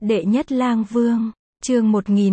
Đệ nhất lang vương, chương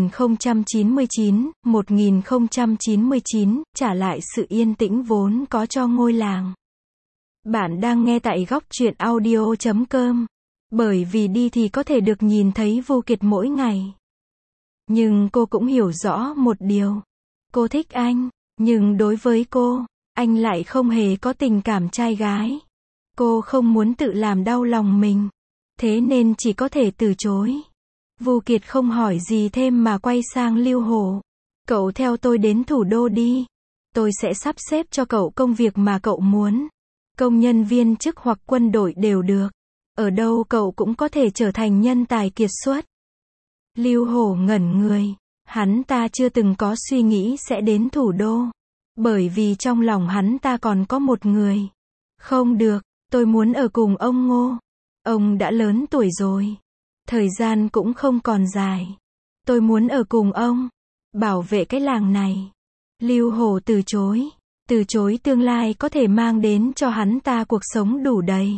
1099, trả lại sự yên tĩnh vốn có cho ngôi làng. Bạn đang nghe tại góc truyện audio.com. Bởi vì đi thì có thể được nhìn thấy Vu Kiệt mỗi ngày. Nhưng cô cũng hiểu rõ một điều. Cô thích anh, nhưng đối với cô, anh lại không hề có tình cảm trai gái. Cô không muốn tự làm đau lòng mình, thế nên chỉ có thể từ chối. Vu Kiệt không hỏi gì thêm mà quay sang Lưu Hổ. Cậu theo tôi đến thủ đô đi. Tôi sẽ sắp xếp cho cậu công việc mà cậu muốn. Công nhân viên chức hoặc quân đội đều được. Ở đâu cậu cũng có thể trở thành nhân tài kiệt xuất. Lưu Hổ ngẩn người. Hắn ta chưa từng có suy nghĩ sẽ đến thủ đô. Bởi vì trong lòng hắn ta còn có một người. Không được, tôi muốn ở cùng ông Ngô. Ông đã lớn tuổi rồi. Thời gian cũng không còn dài. Tôi muốn ở cùng ông. Bảo vệ cái làng này. Lưu Hổ từ chối. Từ chối tương lai có thể mang đến cho hắn ta cuộc sống đủ đầy.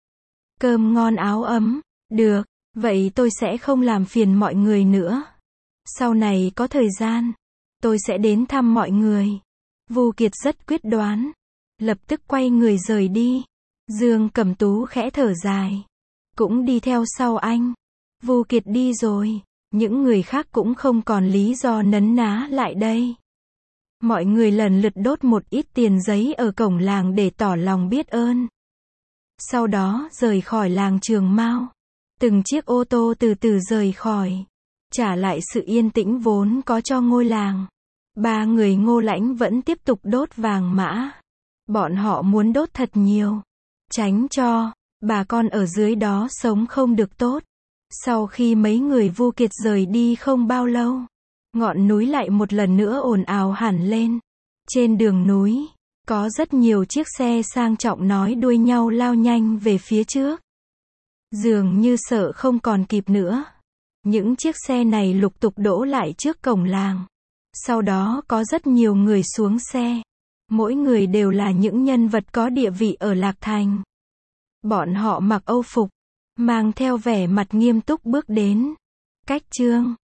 Cơm ngon áo ấm. Được, vậy tôi sẽ không làm phiền mọi người nữa. Sau này có thời gian, tôi sẽ đến thăm mọi người. Vu Kiệt rất quyết đoán. Lập tức quay người rời đi. Dương Cẩm Tú khẽ thở dài. Cũng đi theo sau anh. Vu Kiệt đi rồi. Những người khác cũng không còn lý do nấn ná lại đây. Mọi người lần lượt đốt một ít tiền giấy ở cổng làng để tỏ lòng biết ơn. Sau đó rời khỏi làng Trường Mao. Từng chiếc ô tô từ từ rời khỏi. Trả lại sự yên tĩnh vốn có cho ngôi làng. Ba người Ngô Lãnh vẫn tiếp tục đốt vàng mã. Bọn họ muốn đốt thật nhiều. Tránh cho bà con ở dưới đó sống không được tốt. Sau khi mấy người Vu Kiệt rời đi không bao lâu, ngọn núi lại một lần nữa ồn ào hẳn lên. Trên đường núi, có rất nhiều chiếc xe sang trọng nối đuôi nhau lao nhanh về phía trước. Dường như sợ không còn kịp nữa. Những chiếc xe này lục tục đỗ lại trước cổng làng. Sau đó có rất nhiều người xuống xe. Mỗi người đều là những nhân vật có địa vị ở Lạc Thành. Bọn họ mặc âu phục, mang theo vẻ mặt nghiêm túc bước đến. Cách Trương